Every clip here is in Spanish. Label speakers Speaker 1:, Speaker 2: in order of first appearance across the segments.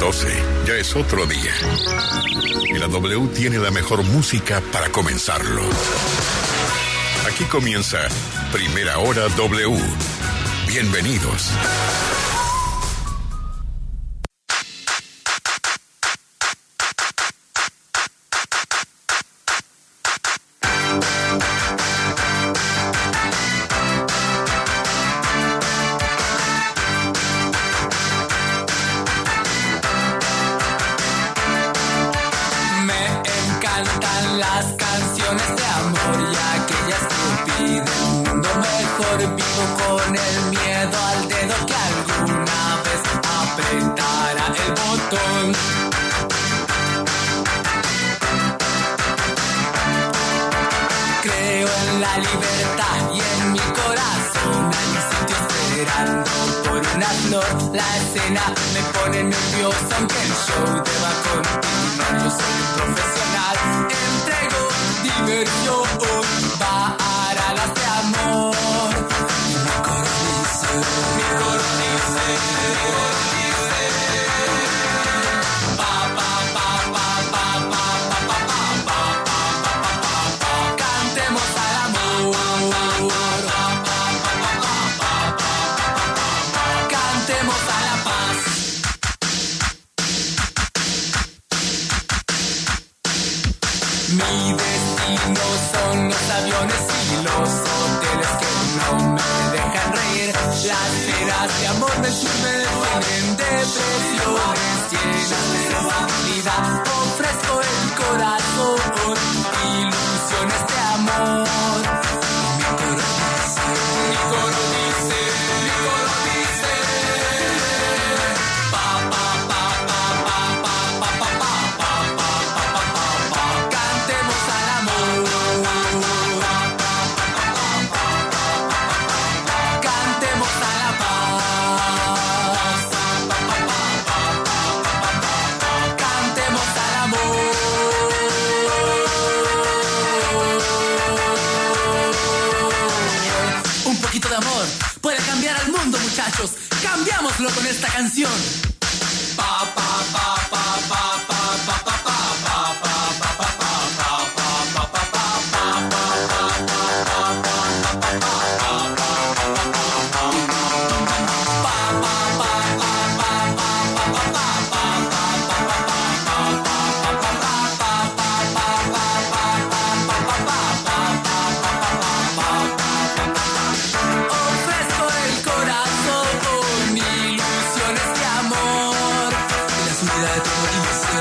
Speaker 1: 12, ya es otro día. Y la W tiene la mejor música para comenzarlo. Aquí comienza Primera Hora W. Bienvenidos.
Speaker 2: La escena me pone nervioso aunque el show deba continuar. Yo soy un profesional, entrego diversión, paradas de amor. Y mi coro dice, mi coro dice, mi coro dice, pa pa pa pa pa pa pa pa pa pa pa. Cantemos al amor. Mi destino son los aviones y los hoteles que no me dejan reír. Las penas de amor me sumergen en depresiones llenas de sensibilidad. Ofrezco el corazón, ilusiones de amor. Y mi coro dice, mi coro dice, mi coro dice, pa pa pa pa pa pa pa pa pa pa pa pa pa. Cantemos al amor. Cantemos a la paz. Cantemos al amor. Un poquito de amor puede cambiar al mundo, muchachos. Cambiámoslo con esta canción. Pa pa pa pa pa pa pa pa pa pa pa pa pa. Ofrezco el corazón, ilusiones de amor. Y la subida de todo dice,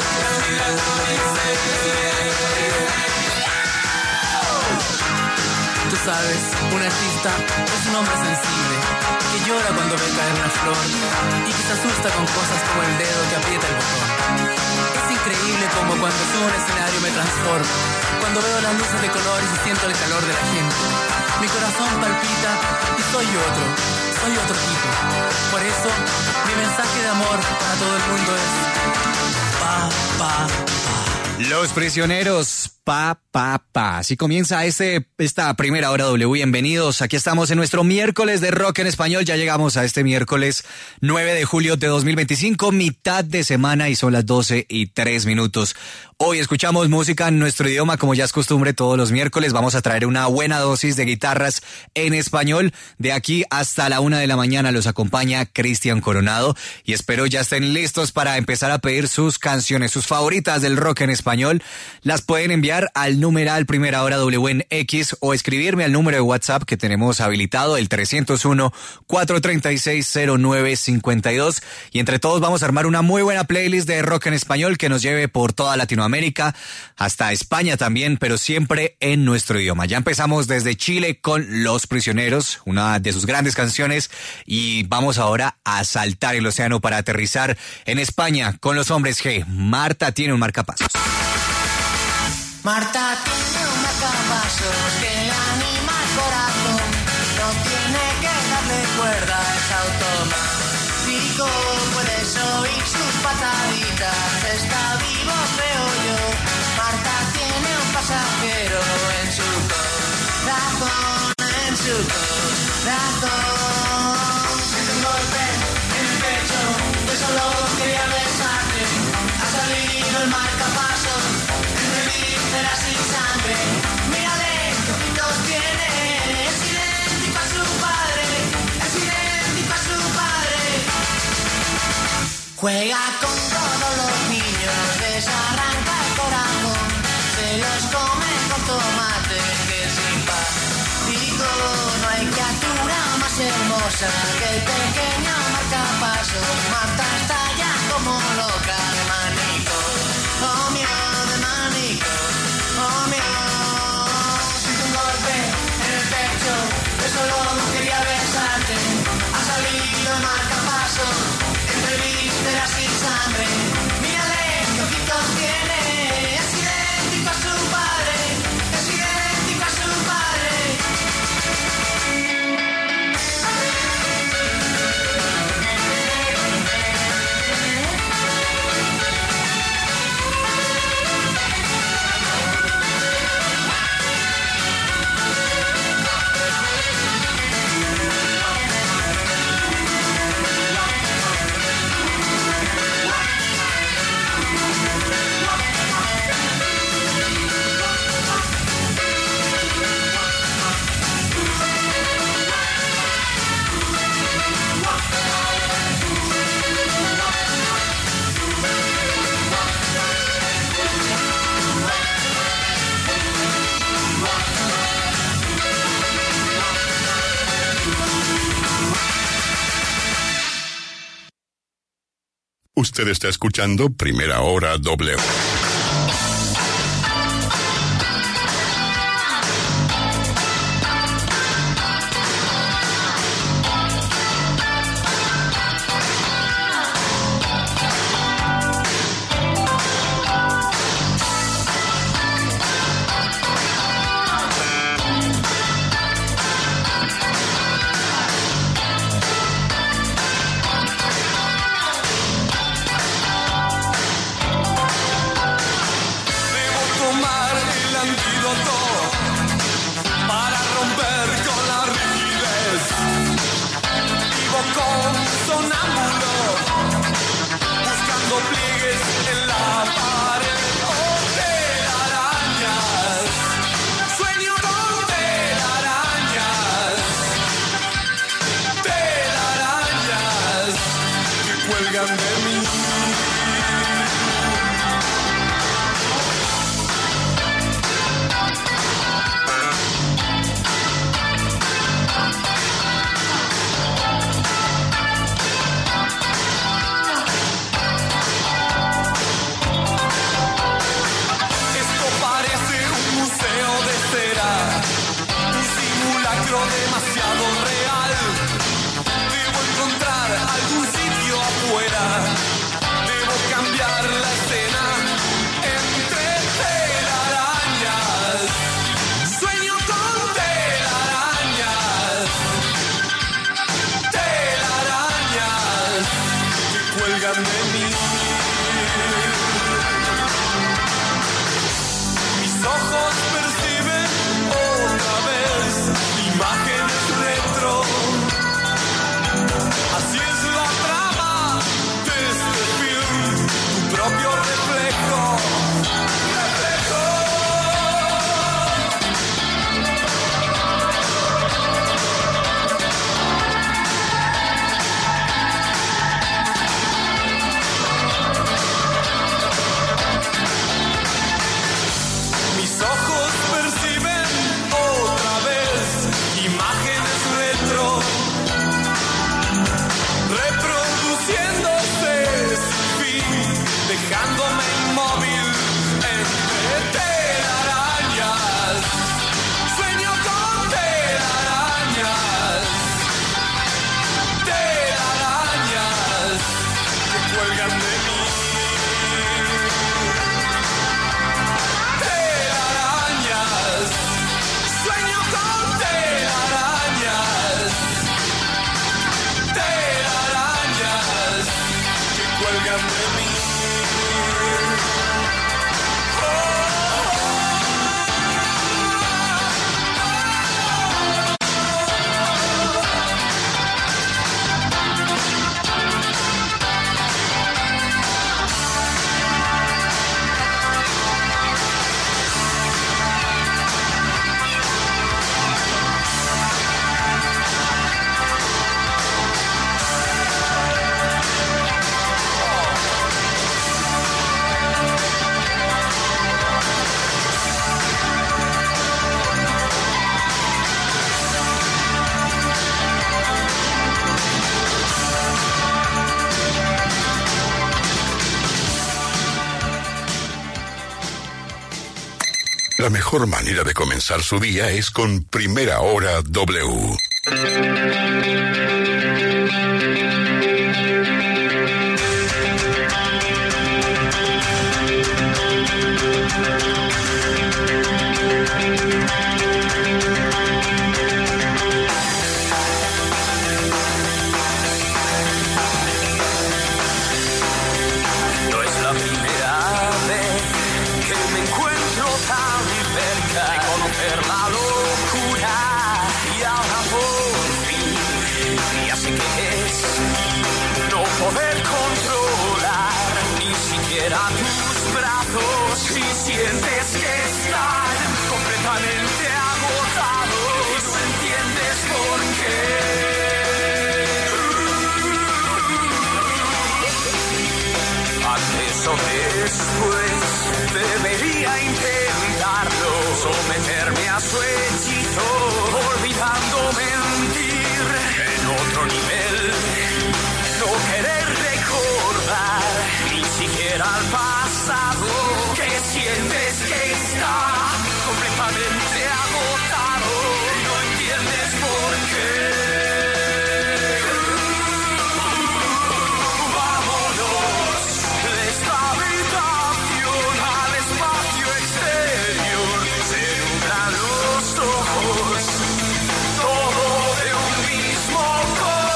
Speaker 2: tú sabes, un artista es un hombre sensible que llora cuando ve caer una flor y que se asusta con cosas como el dedo que aprieta el botón. Es increíble como cuando subo a un escenario me transformo, cuando veo las luces de colores y siento el calor de la gente. Mi corazón palpita y soy otro tipo. Por eso, mi mensaje de amor para todo el mundo es pa, pa, pa.
Speaker 3: Los Prisioneros, pa, pa, pa. Así comienza esta Primera Hora W. Bienvenidos. Aquí estamos en nuestro miércoles de rock en español. Ya llegamos a este miércoles 9 de julio de 2025, mitad de semana y son las 12:03. Hoy escuchamos música en nuestro idioma, como ya es costumbre todos los miércoles. Vamos a traer una buena dosis de guitarras en español. De aquí hasta la 1 de la mañana los acompaña Cristian Coronado y espero ya estén listos para empezar a pedir sus canciones, sus favoritas del rock en español. Las pueden enviar al numeral Primera Hora W en X o escribirme al número de WhatsApp que tenemos habilitado, el 301-436-0952. Y entre todos vamos a armar una muy buena playlist de rock en español que nos lleve por toda Latinoamérica, hasta España también, pero siempre en nuestro idioma. Ya empezamos desde Chile con Los Prisioneros, una de sus grandes canciones, y vamos ahora a saltar el océano para aterrizar en España con Los Hombres G. Marta tiene un marcapasos.
Speaker 4: Marta tiene un marcapasos que le anima el corazón. No tiene que darle cuerda, es automático. Puedes oír sus pataditas, está vivo, creo yo. Marta tiene un pasajero en su corazón, en su corazón. Siente un golpe en el pecho, yo solo quería besarte. Juega con todos los niños, desarranca el corazón, se los come con tomate, que simpático. No hay criatura más hermosa que el pequeño marcapasos. Marta está ya como loca de manico, oh mío, de manico, oh mío. Siento un golpe en el pecho, yo solo quería besarte. Ha salido el marcapasos entre vísceras y sangre. Mírale qué ojitos tiene, es idéntico a su padre, es idéntico a su padre.
Speaker 1: Usted está escuchando Primera Hora W.
Speaker 5: Demasiado real. Debo encontrar algún sitio afuera
Speaker 1: La mejor manera de comenzar su día es con Primera Hora W.
Speaker 5: Poder controlar ni siquiera tus brazos si sientes que están completamente agotados y no entiendes por qué. Antes o después debería intentarlo, someterme a su hechizo, olvidando mentir en otro nivel. No querer recordar ni siquiera al pasado, que sientes que está completamente agotado y no entiendes por qué. Vámonos de esta habitación al espacio exterior, se nublan los ojos, todo de un mismo color.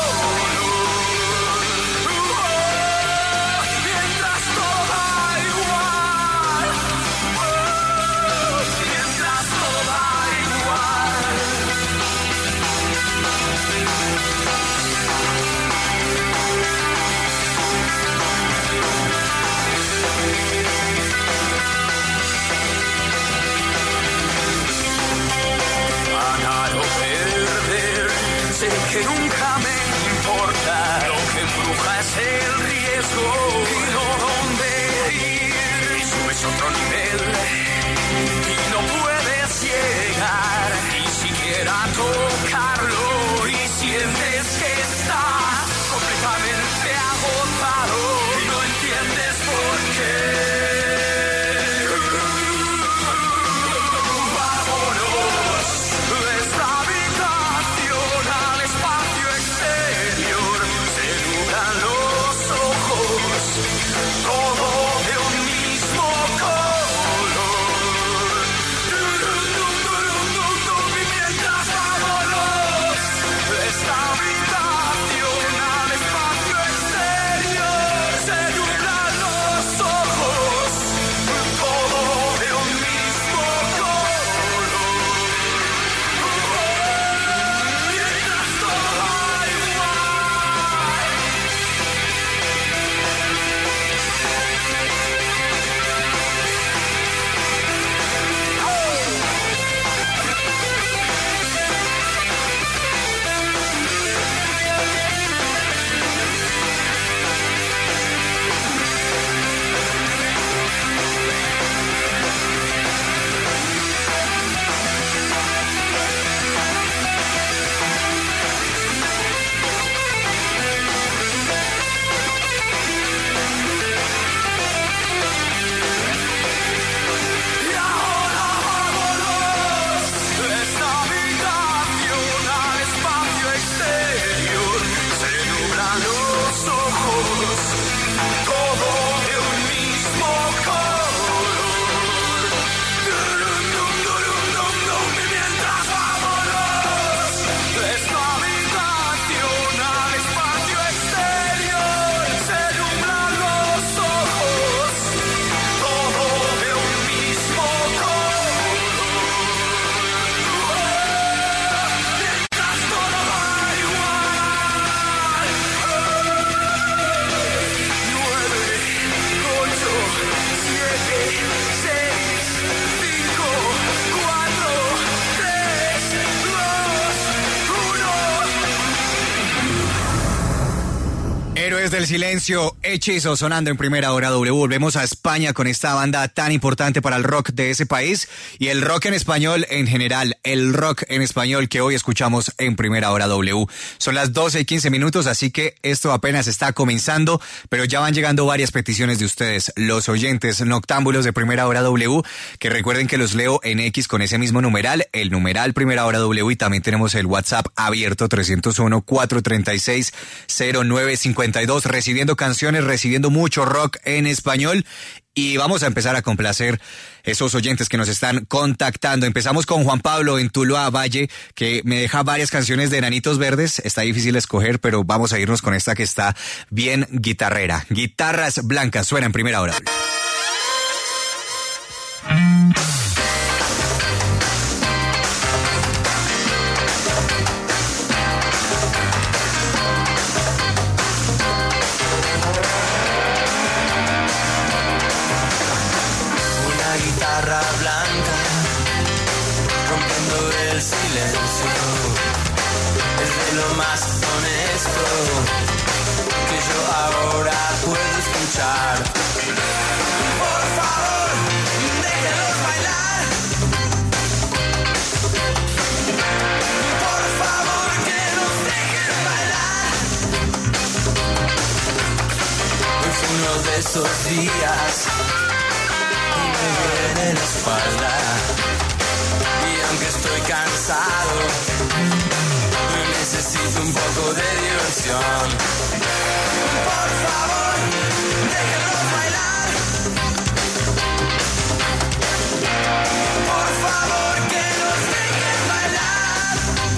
Speaker 5: Que nunca me importa, lo que embruja es el riesgo y no dónde ir. Y subes otro nivel y no puedes llegar ni siquiera a tocarlo y sientes que estás completamente agotado y no entiendes por qué. Esta habitación al espacio
Speaker 3: del silencio, Hechizo sonando en Primera Hora W. Volvemos a España con esta banda tan importante para el rock de ese país y el rock en español en general, el rock en español que hoy escuchamos en Primera Hora W. Son las 12:15, así que esto apenas está comenzando, pero ya van llegando varias peticiones de ustedes, los oyentes noctámbulos de Primera Hora W, que recuerden que los leo en X con ese mismo numeral, el numeral Primera Hora W, y también tenemos el WhatsApp abierto 301-436-0952, recibiendo canciones, recibiendo mucho rock en español. Y vamos a empezar a complacer esos oyentes que nos están contactando. Empezamos con Juan Pablo en Tuluá Valle, que me deja varias canciones de Enanitos Verdes. Está difícil escoger, pero vamos a irnos con esta que está bien guitarrera. Guitarras Blancas, suena en Primera Hora.
Speaker 5: Blanca, rompiendo el silencio, es de lo más honesto que yo ahora puedo escuchar. Por favor, déjenlos bailar. Por favor, que nos dejen bailar. Hoy fue uno de esos días en la espalda, y aunque estoy cansado, necesito un poco de diversión. Por favor, déjenlos bailar. Por favor, que nos dejen bailar.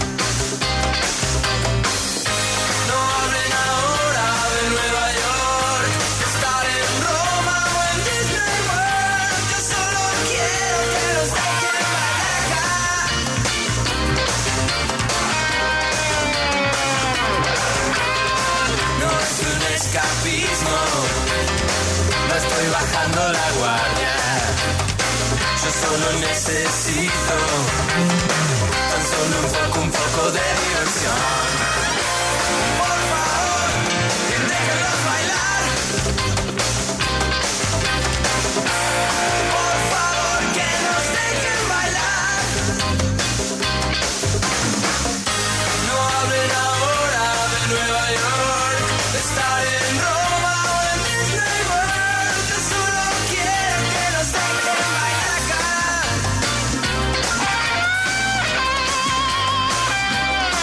Speaker 5: No hablen ahora de Nueva York, de estar en Roma o en Disney World. Yo solo quiero que nos dejen bailar acá. No es un escapismo, no estoy bajando la guardia. Yo solo necesito tan solo un poco de diversión. Por favor, déjenlos bailar. Por favor, que nos dejen bailar. No hablen ahora de Nueva York, de estar en Roma o en Disney World. Yo solo quiero que nos dejen bailar acá.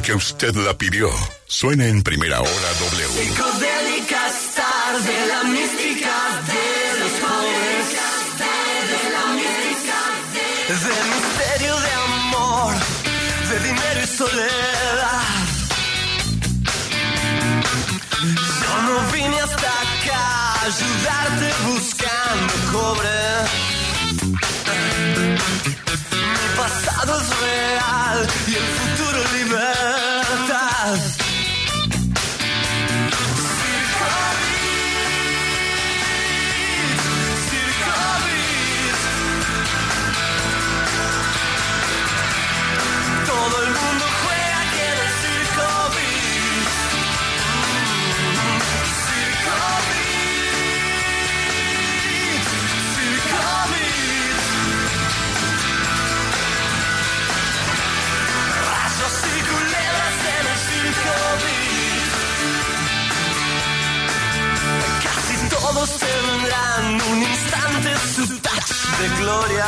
Speaker 1: porque usted la pidió. Suena en Primera Hora W.
Speaker 5: Psicodélica Star de la mística de los jóvenes, de la mística de misterio de amor, de dinero y soledad. Yo no vine hasta acá a ayudarte buscando cobre. Mi pasado es real y el futuro libertad. Todo el mundo juega aquí en el Circo Beat. Circo Beat. Circo Beat. Rayos y culebras en el Circo Beat. Casi todos tendrán un instante su touch de gloria.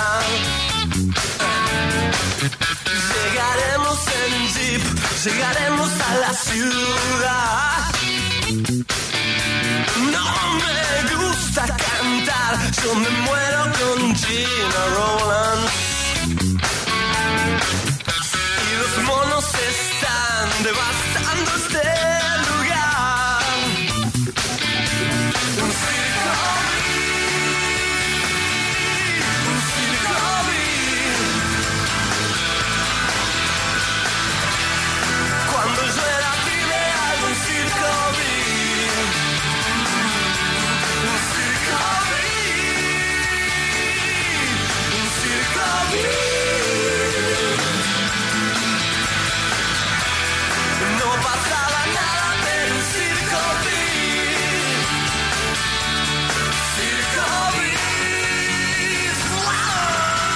Speaker 5: Llegaremos en jeep, llegaremos a la ciudad. No me gusta cantar, yo me muero con Gina Rowlands. Y los monos están devastando este lugar. Un circo beat, un circo beat. Cuando yo era pibe algo un circo beat. Un circo beat. Un circo beat. No pasaba nada pero un circo beat. Circo beat. ¡Wow!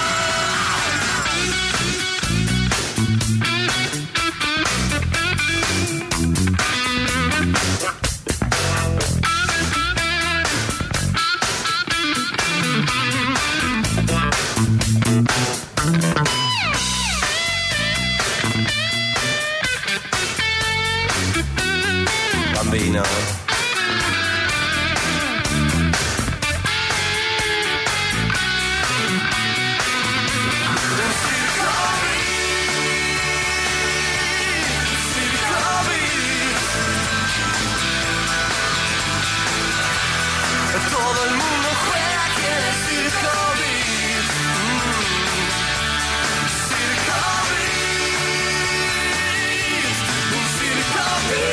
Speaker 5: Bambino. Todo el mundo juega aquí en el Circo Beat. Circo Beat. Un Circo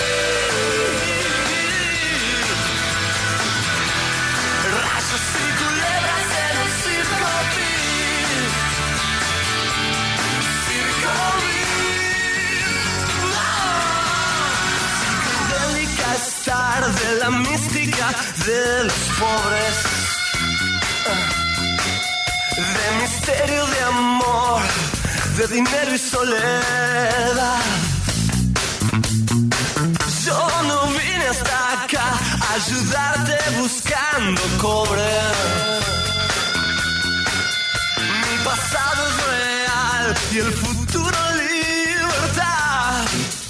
Speaker 5: Beat. Rayos y culebras en el Circo Beat. Circo Beat. Psicodélica Star de la mística de los pobres, de misterio de amor, de dinero y soledad. Yo no vine hasta acá a ayudarte buscando cobre. Mi pasado es real y el futuro libertad.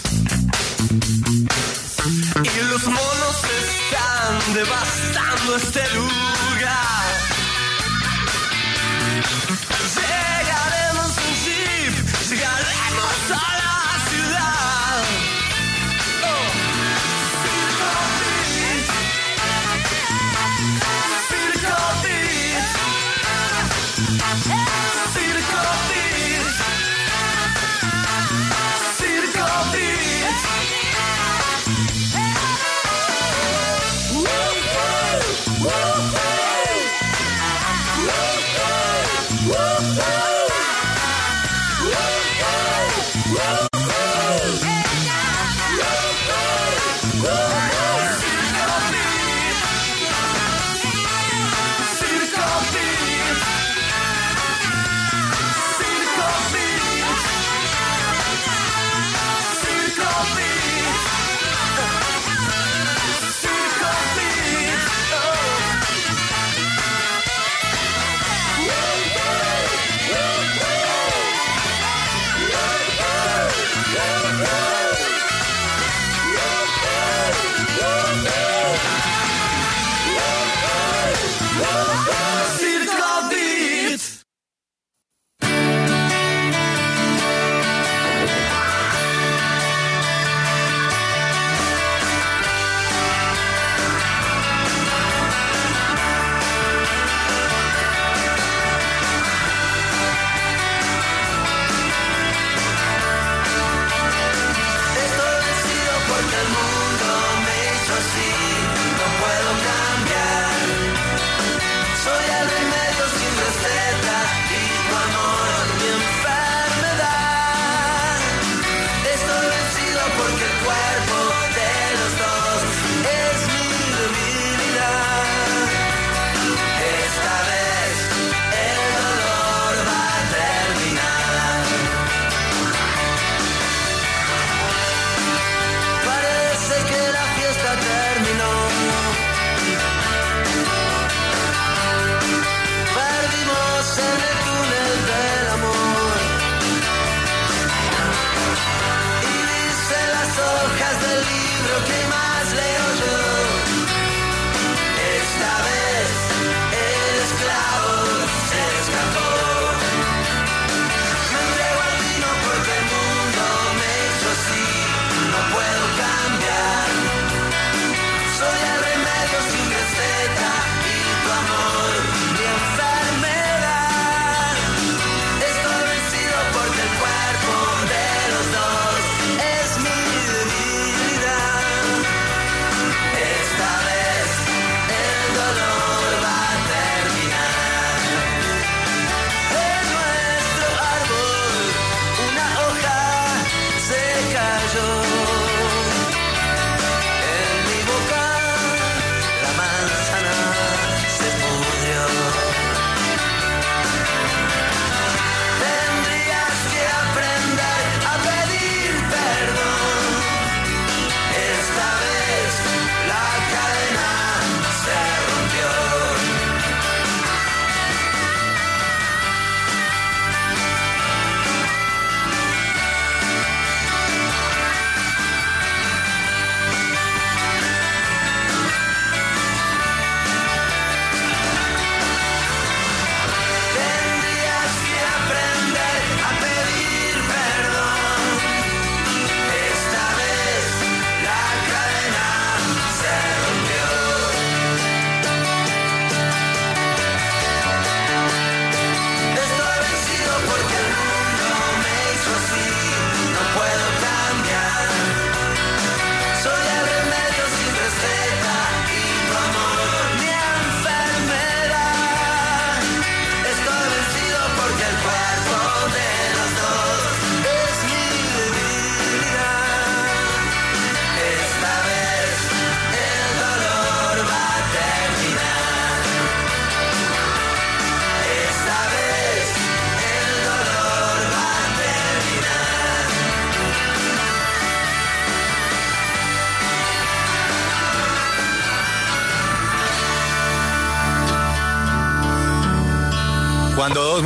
Speaker 5: Y los monos están devastando este lugar. Llegaremos en jeep, llegaremos a la ciudad. Oh. Circo Beat. Circo Beat. Circo Beat. Circo Beat. Woo-hoo! Woo-hoo!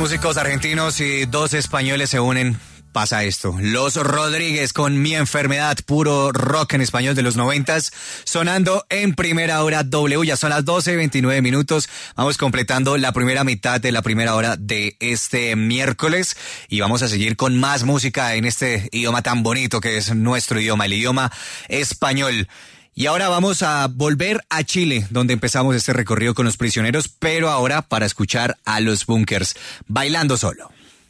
Speaker 3: músicos argentinos y dos españoles se unen, pasa esto. Los Rodríguez con Mi Enfermedad, puro rock en español de los 90s, sonando en Primera Hora W. Ya son las 12:29 minutos. Vamos completando la primera mitad de la primera hora de este miércoles y vamos a seguir con más música en este idioma tan bonito que es nuestro idioma, el idioma español. Y ahora vamos a volver a Chile, donde empezamos este recorrido con Los Prisioneros, pero ahora para escuchar a Los Bunkers, Bailando Solo.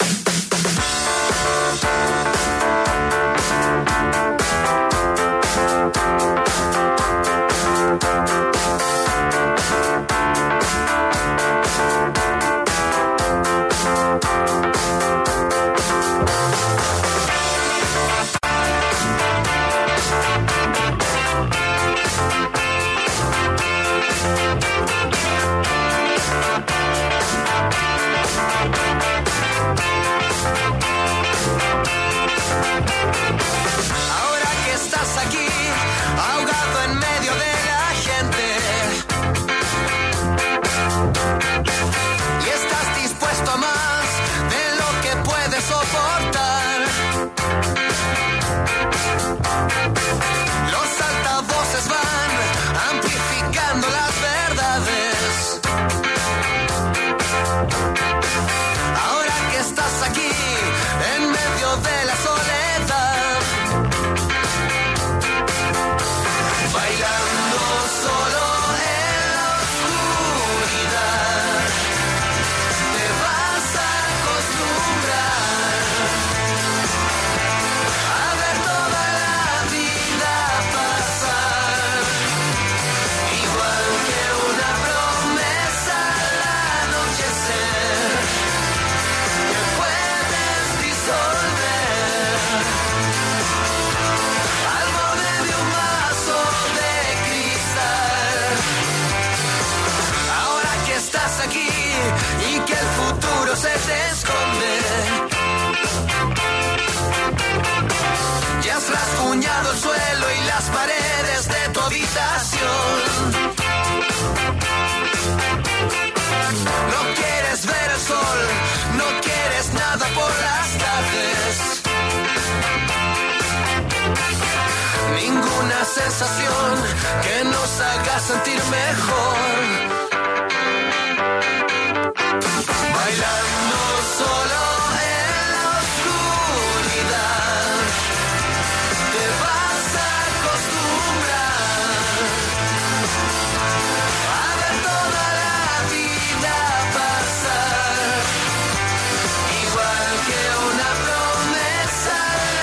Speaker 5: Se te esconde. Ya has rasguñado el suelo y las paredes de tu habitación. No quieres ver el sol, no quieres nada por las tardes. Ninguna sensación que nos haga sentir mejor. Bailando solo en la oscuridad, te vas a acostumbrar a ver toda la vida pasar, igual que una promesa al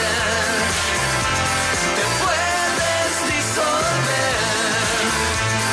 Speaker 5: anochecer, te puedes disolver.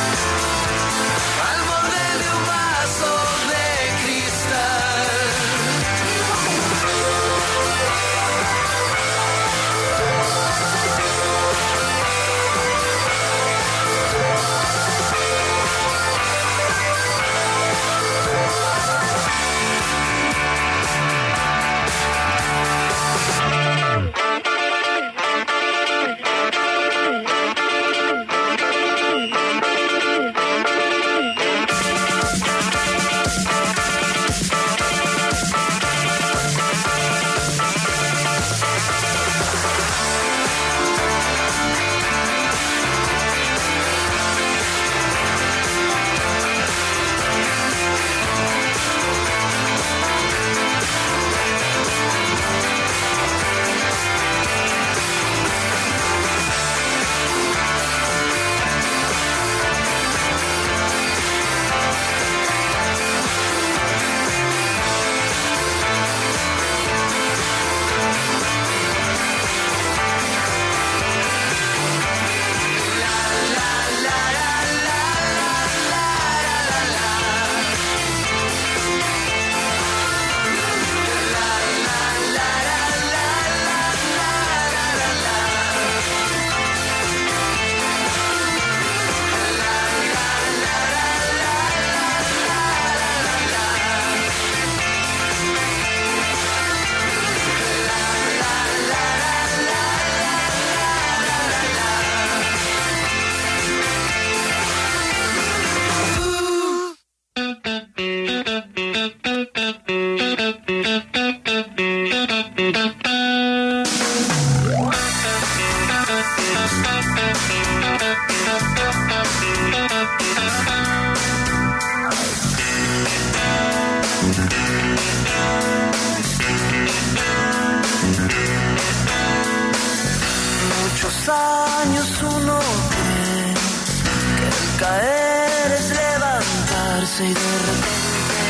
Speaker 5: Muchos años uno cree que el caer es levantarse y de repente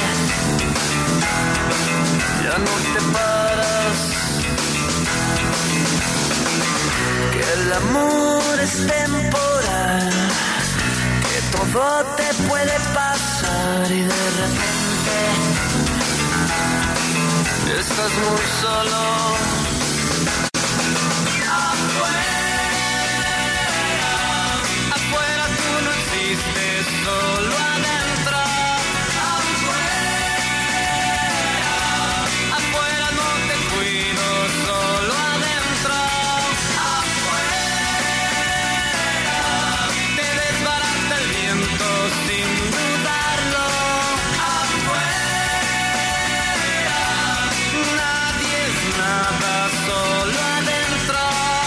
Speaker 5: ya no te paras, que el amor es temporal, que todo te puede pasar y de repente estás muy solo. Afuera tú no existes, solo adentro. Afuera no te cuido, solo adentro. Te desbarata el viento sin dudarlo. Nadie es nada, solo adentro.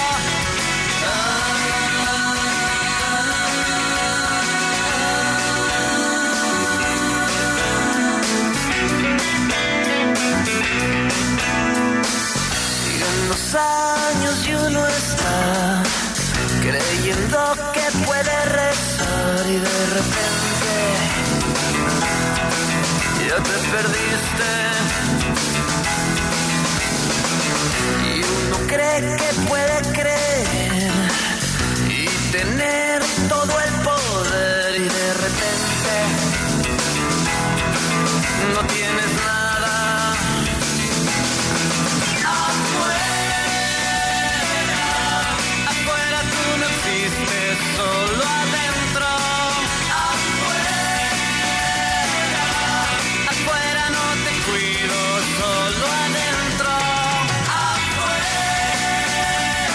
Speaker 5: Siguen los años y uno está creyendo que puede rezar y de repente ya te perdiste. Y uno cree que puede creer y tener todo el poder y de repente no tienes nada. Afuera tú no existes, solo adentro. Afuera no te cuido, solo adentro.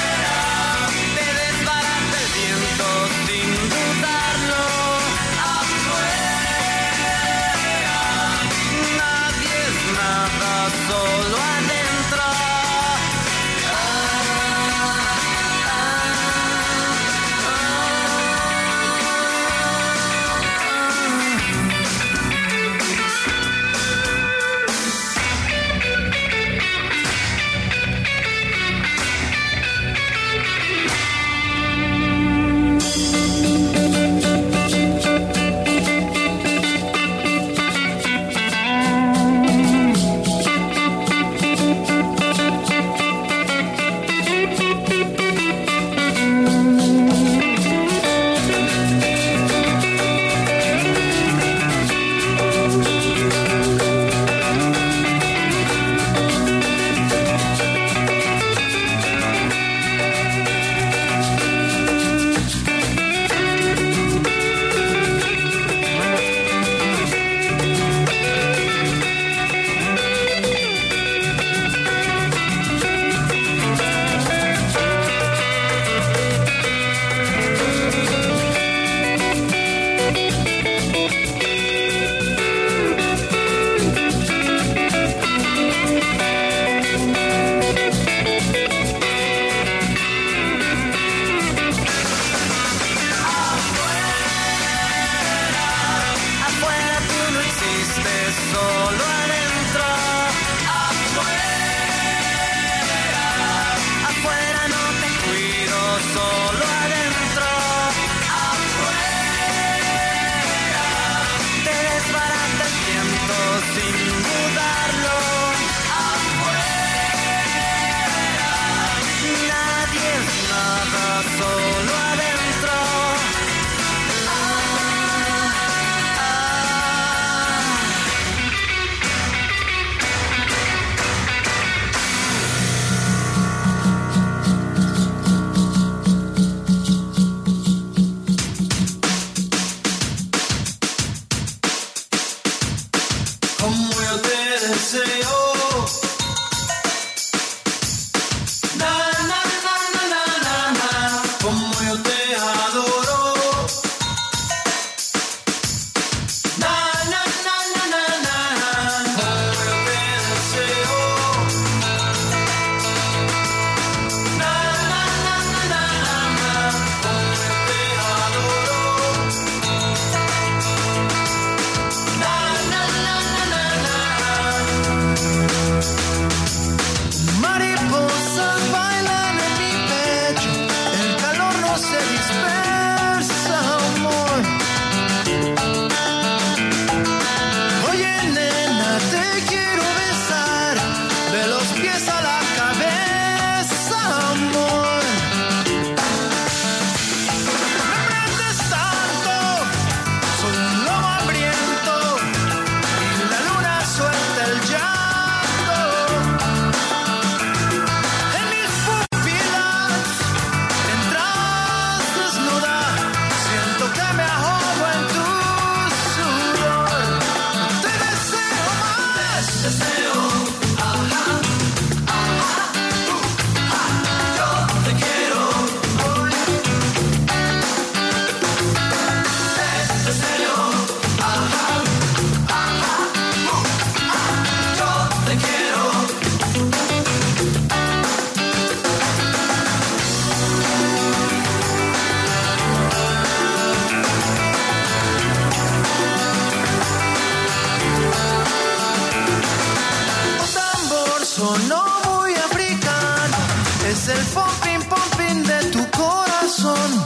Speaker 4: Es el pumping, pumping de tu corazón.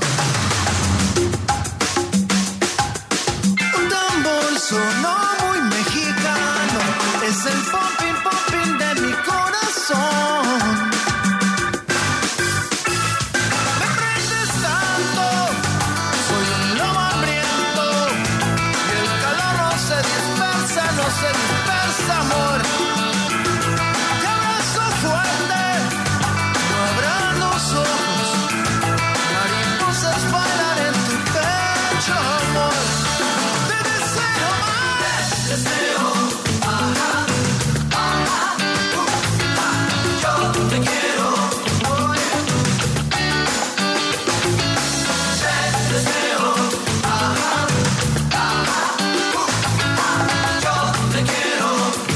Speaker 4: Un tambor sonó muy mexicano. Es el pumping, pumping de mi corazón. Me prendes tanto, soy un lobo hambriento. Y el calor no se dispersa, amor. Te abrazo fuerte, no abran los ojos. Mariposas bailan en tu pecho, amor. Te deseo más. Te deseo, ajá, ajá, yo te quiero, te deseo, ajá, ajá, yo te quiero.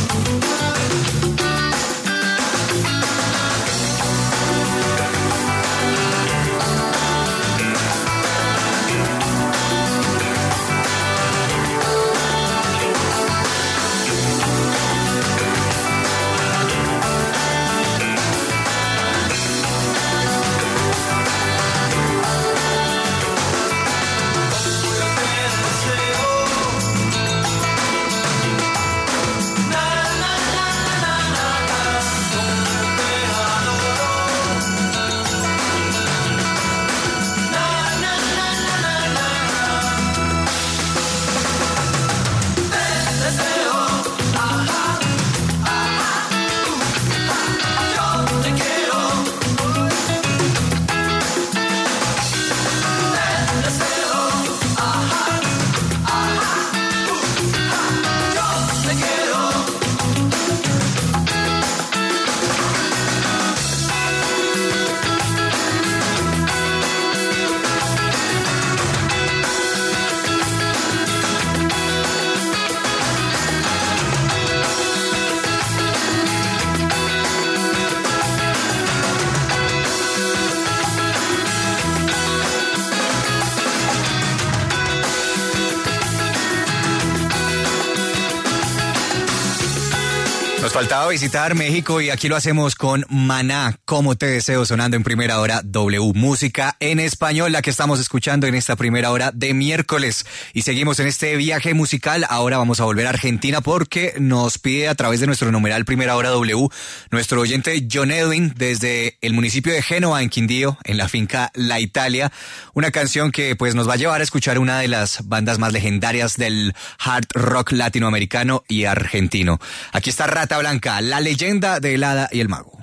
Speaker 3: Nos faltaba visitar México y aquí lo hacemos con Maná, Como te deseo, sonando en primera hora W, música en español, la que estamos escuchando en esta primera hora de miércoles. Y seguimos en este viaje musical. Ahora vamos a volver a Argentina porque nos pide a través de nuestro numeral primera hora W nuestro oyente John Edwin desde el municipio de Génova, en Quindío, en la finca La Italia, una canción que pues nos va a llevar a escuchar una de las bandas más legendarias del hard rock latinoamericano y argentino. Aquí está Rata Blanca, la leyenda de El Hada y el Mago.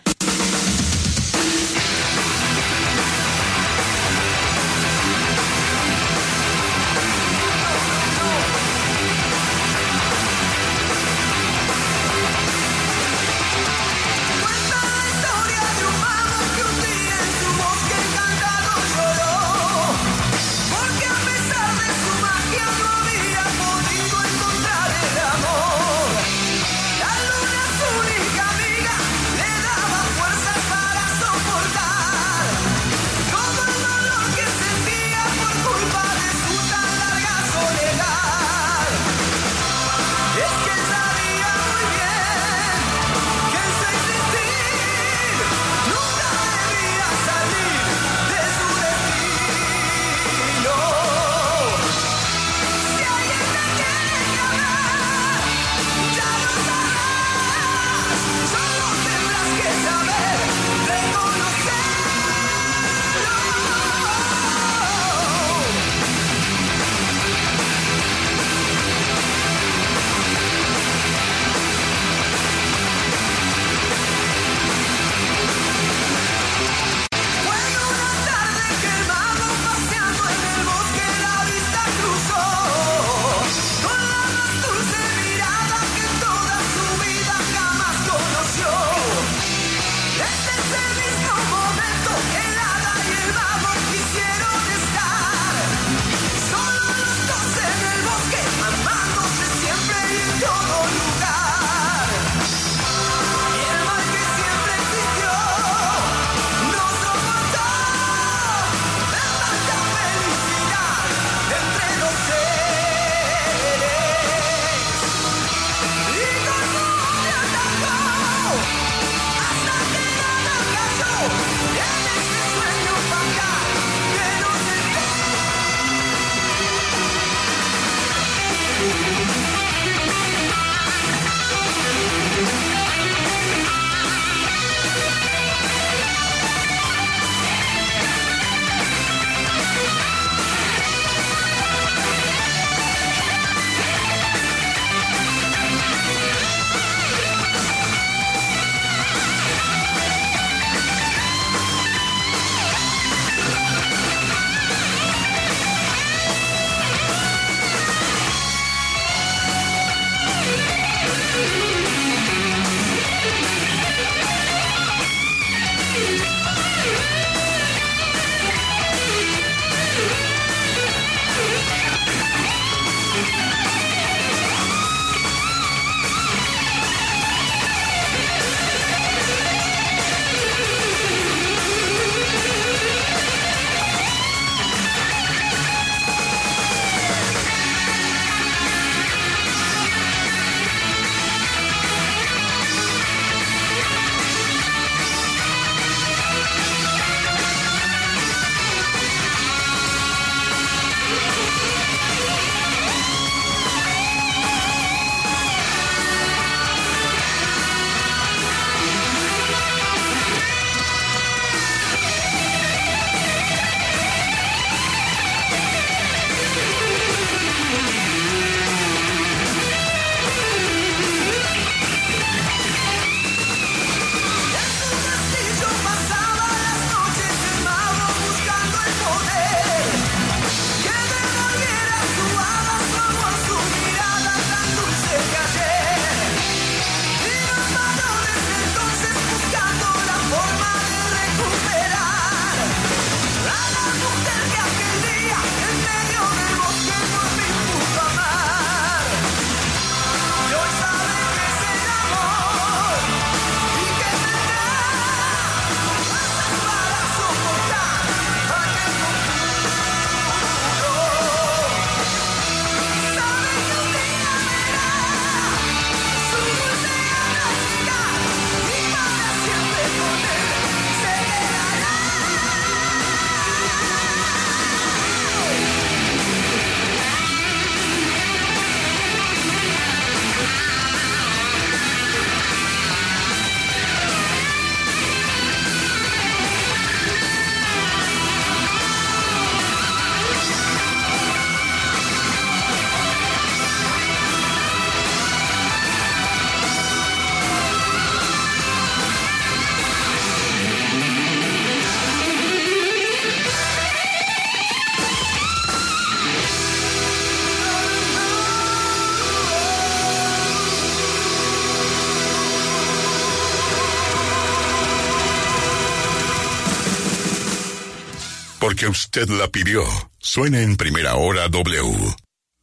Speaker 4: La luna, su única amiga, le daba fuerza.
Speaker 1: porque usted la pidió. Suena en Primera Hora W.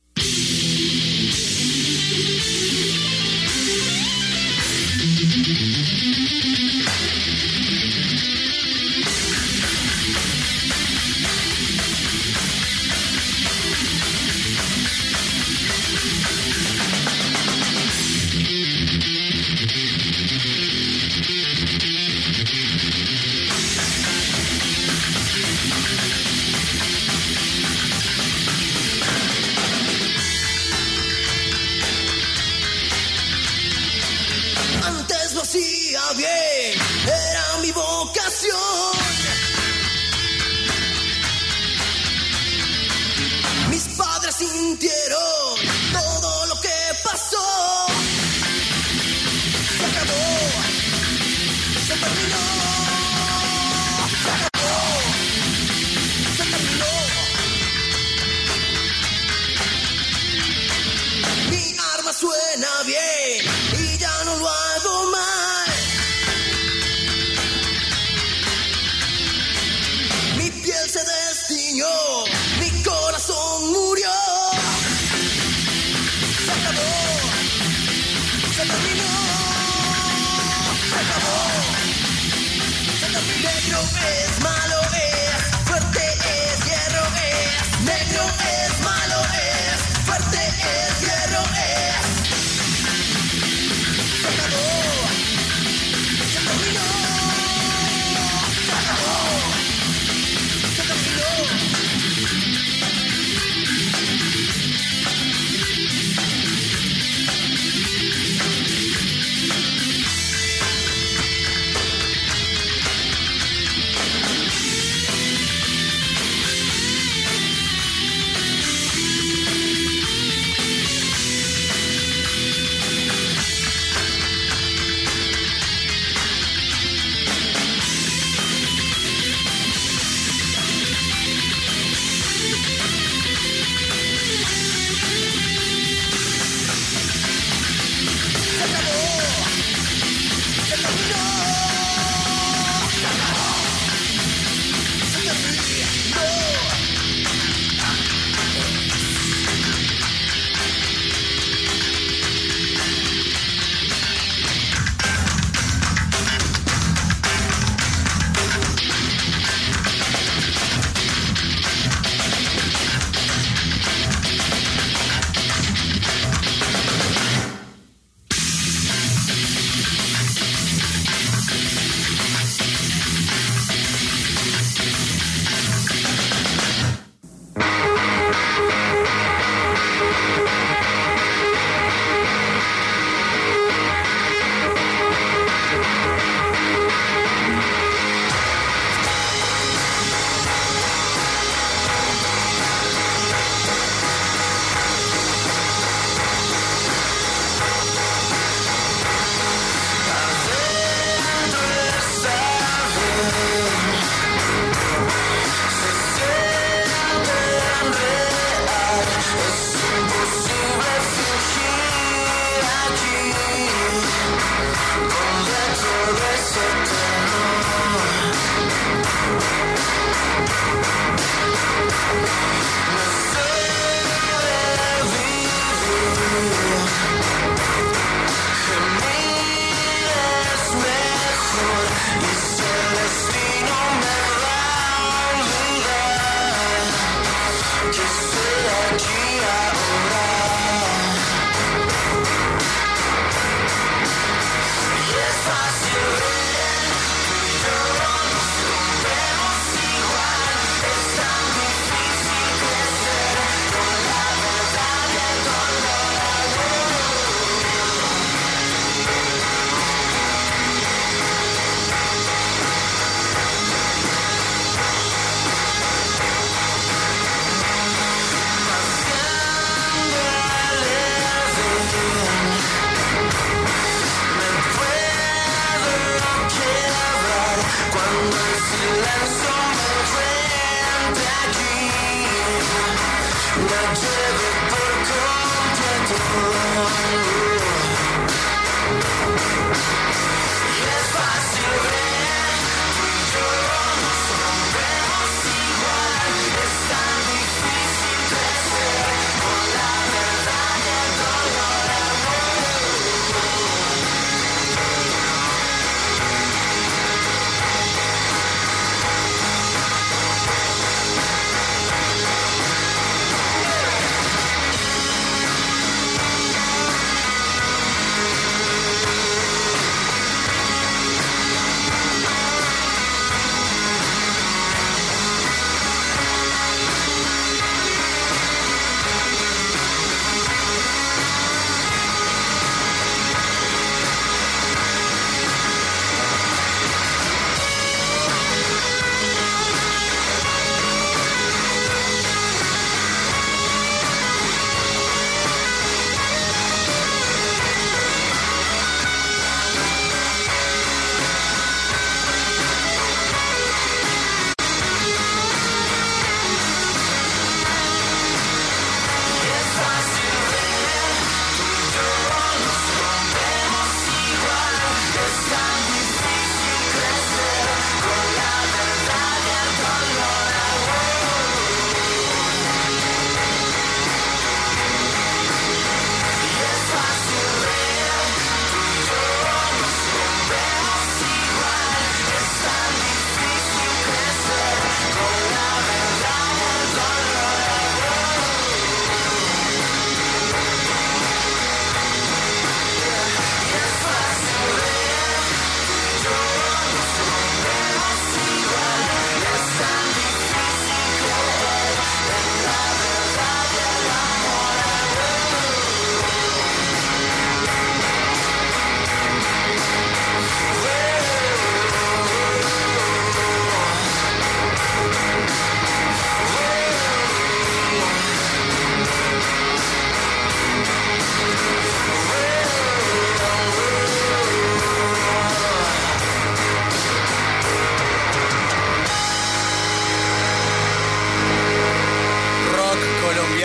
Speaker 6: Bien, era mi vocación. Mis padres sintieron todo lo que pasó. Se acabó, se terminó. Se acabó, se terminó. Mi arma suena bien y ya no lo hago más. Se destiñó, mi corazón murió. Se acabó, se terminó. Se acabó, se terminó. Negro es malo, es fuerte, es hierro, es negro, es malo, es fuerte, es hierro, es. Se acabó, se terminó. Se acabó.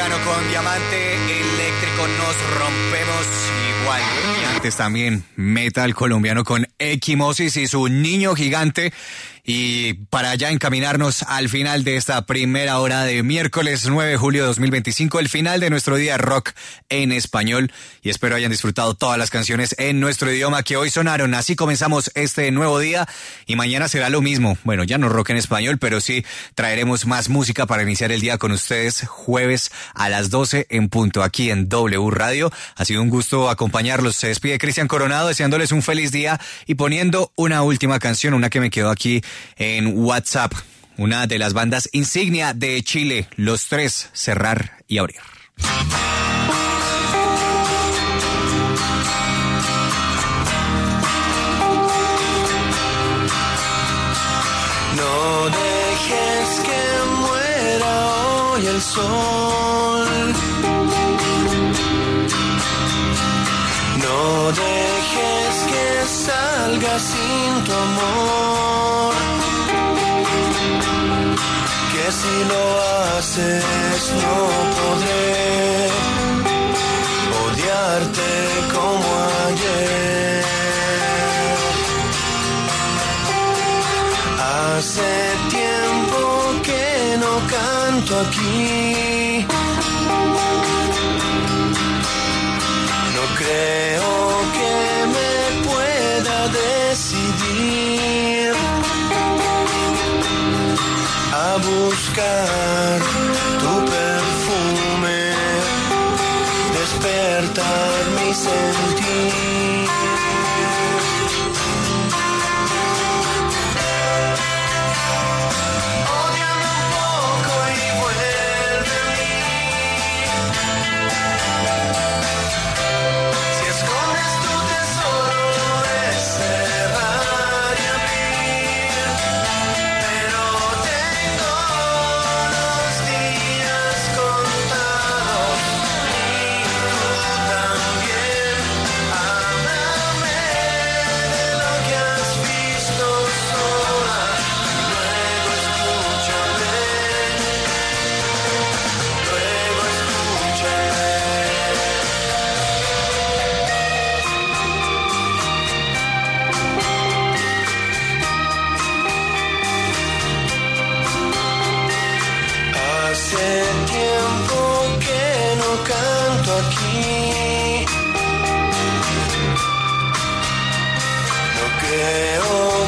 Speaker 3: colombiano con Diamante Eléctrico, Nos Rompemos Igual. Y antes también metal colombiano con Equimosis y su Niño Gigante. Y para ya encaminarnos al final de esta primera hora de miércoles 9 de julio de 2025, el final de nuestro día rock en español. Y espero hayan disfrutado todas las canciones en nuestro idioma que hoy sonaron. Así comenzamos este nuevo día y mañana será lo mismo. Bueno, ya no rock en español, pero sí traeremos más música para iniciar el día con ustedes jueves a las 12 en punto aquí en W Radio. Ha sido un gusto acompañarlos. Se despide Cristian Coronado deseándoles un feliz día y poniendo una última canción, una que me quedó aquí en WhatsApp, una de las bandas insignia de Chile, Los Tres, Cerrar y Abrir.
Speaker 5: No dejes que muera hoy el sol. No dejes que salga sin tu amor. Que si lo haces no podré odiarte como ayer. Hace tiempo que no canto aquí. No creo que me pueda decidir a buscar tu perfume, despertar mi sentir. Ódiame un poco y vuelve a mí. Si escondes tu tesoro es cerrar y abrir. Pero tengo los días contados y tú también. Háblame de lo que has visto sola, luego escúchame, luego escúchame. Hace tiempo que no canto aquí. No creo